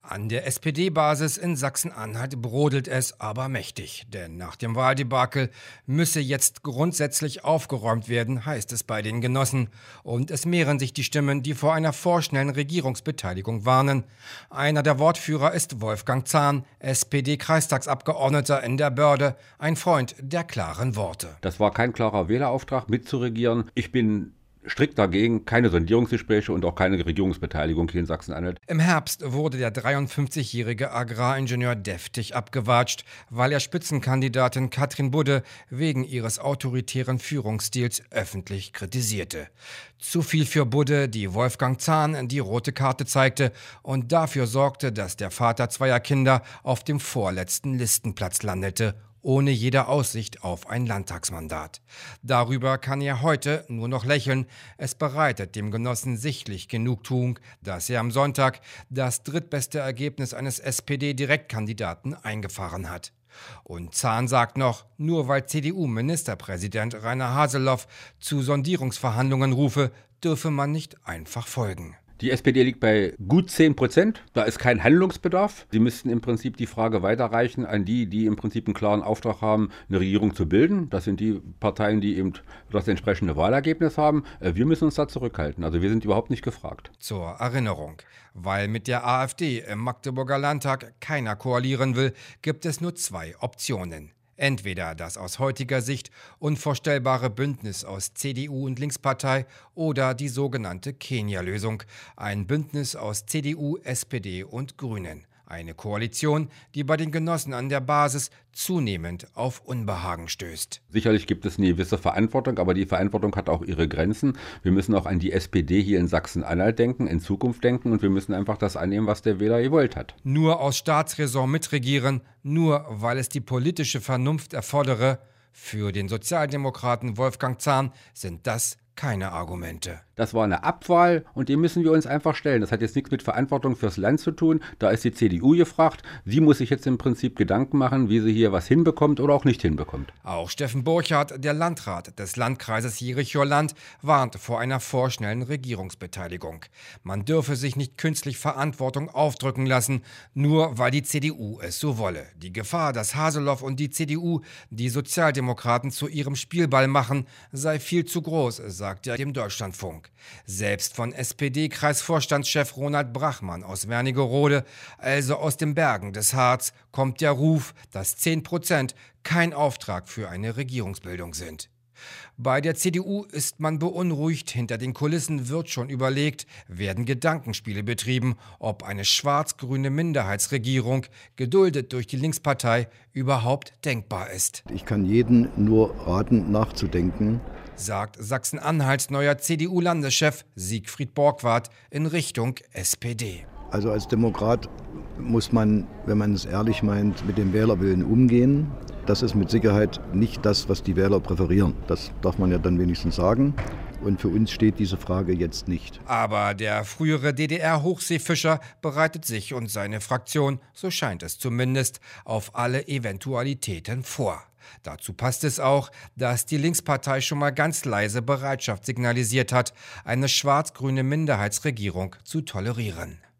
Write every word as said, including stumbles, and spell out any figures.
An der S P D-Basis in Sachsen-Anhalt brodelt es aber mächtig. Denn nach dem Wahldebakel müsse jetzt grundsätzlich aufgeräumt werden, heißt es bei den Genossen. Und es mehren sich die Stimmen, die vor einer vorschnellen Regierungsbeteiligung warnen. Einer der Wortführer ist Wolfgang Zahn, S P D-Kreistagsabgeordneter in der Börde, ein Freund der klaren Worte. Das war kein klarer Wählerauftrag, mitzuregieren. Ich bin strikt dagegen, keine Sondierungsgespräche und auch keine Regierungsbeteiligung hier in Sachsen-Anhalt. Im Herbst wurde der dreiundfünfzigjährige Agraringenieur deftig abgewatscht, weil er Spitzenkandidatin Katrin Budde wegen ihres autoritären Führungsstils öffentlich kritisierte. Zu viel für Budde, die Wolfgang Zahn die rote Karte zeigte und dafür sorgte, dass der Vater zweier Kinder auf dem vorletzten Listenplatz landete, ohne jede Aussicht auf ein Landtagsmandat. Darüber kann er heute nur noch lächeln. Es bereitet dem Genossen sichtlich Genugtuung, dass er am Sonntag das drittbeste Ergebnis eines S P D-Direktkandidaten eingefahren hat. Und Zahn sagt noch, nur weil C D U-Ministerpräsident Rainer Haseloff zu Sondierungsverhandlungen rufe, dürfe man nicht einfach folgen. Die S P D liegt bei gut zehn Prozent. Da ist kein Handlungsbedarf. Sie müssten im Prinzip die Frage weiterreichen an die, die im Prinzip einen klaren Auftrag haben, eine Regierung zu bilden. Das sind die Parteien, die eben das entsprechende Wahlergebnis haben. Wir müssen uns da zurückhalten. Also wir sind überhaupt nicht gefragt. Zur Erinnerung, weil mit der AfD im Magdeburger Landtag keiner koalieren will, gibt es nur zwei Optionen. Entweder das aus heutiger Sicht unvorstellbare Bündnis aus C D U und Linkspartei oder die sogenannte Kenia-Lösung, ein Bündnis aus C D U, S P D und Grünen. Eine Koalition, die bei den Genossen an der Basis zunehmend auf Unbehagen stößt. Sicherlich gibt es eine gewisse Verantwortung, aber die Verantwortung hat auch ihre Grenzen. Wir müssen auch an die S P D hier in Sachsen-Anhalt denken, in Zukunft denken und wir müssen einfach das annehmen, was der Wähler gewollt hat. Nur aus Staatsräson mitregieren, nur weil es die politische Vernunft erfordere, für den Sozialdemokraten Wolfgang Zahn sind das keine Argumente. Das war eine Abwahl und dem müssen wir uns einfach stellen. Das hat jetzt nichts mit Verantwortung fürs Land zu tun. Da ist die C D U gefragt. Sie muss sich jetzt im Prinzip Gedanken machen, wie sie hier was hinbekommt oder auch nicht hinbekommt. Auch Steffen Burchardt, der Landrat des Landkreises Jerichow-Land, warnt vor einer vorschnellen Regierungsbeteiligung. Man dürfe sich nicht künstlich Verantwortung aufdrücken lassen, nur weil die C D U es so wolle. Die Gefahr, dass Haseloff und die C D U die Sozialdemokraten zu ihrem Spielball machen, sei viel zu groß, sagt er dem Deutschlandfunk. Selbst von S P D-Kreisvorstandschef Ronald Brachmann aus Wernigerode, also aus den Bergen des Harz, kommt der Ruf, dass zehn Prozent kein Auftrag für eine Regierungsbildung sind. Bei der C D U ist man beunruhigt, hinter den Kulissen wird schon überlegt, werden Gedankenspiele betrieben, ob eine schwarz-grüne Minderheitsregierung, geduldet durch die Linkspartei, überhaupt denkbar ist. Ich kann jeden nur raten, nachzudenken, sagt Sachsen-Anhalts neuer C D U-Landeschef Siegfried Borgwardt in Richtung S P D. Also als Demokrat muss man, wenn man es ehrlich meint, mit dem Wählerwillen umgehen. Das ist mit Sicherheit nicht das, was die Wähler präferieren. Das darf man ja dann wenigstens sagen. Und für uns steht diese Frage jetzt nicht. Aber der frühere D D R-Hochseefischer bereitet sich und seine Fraktion, so scheint es zumindest, auf alle Eventualitäten vor. Dazu passt es auch, dass die Linkspartei schon mal ganz leise Bereitschaft signalisiert hat, eine schwarz-grüne Minderheitsregierung zu tolerieren.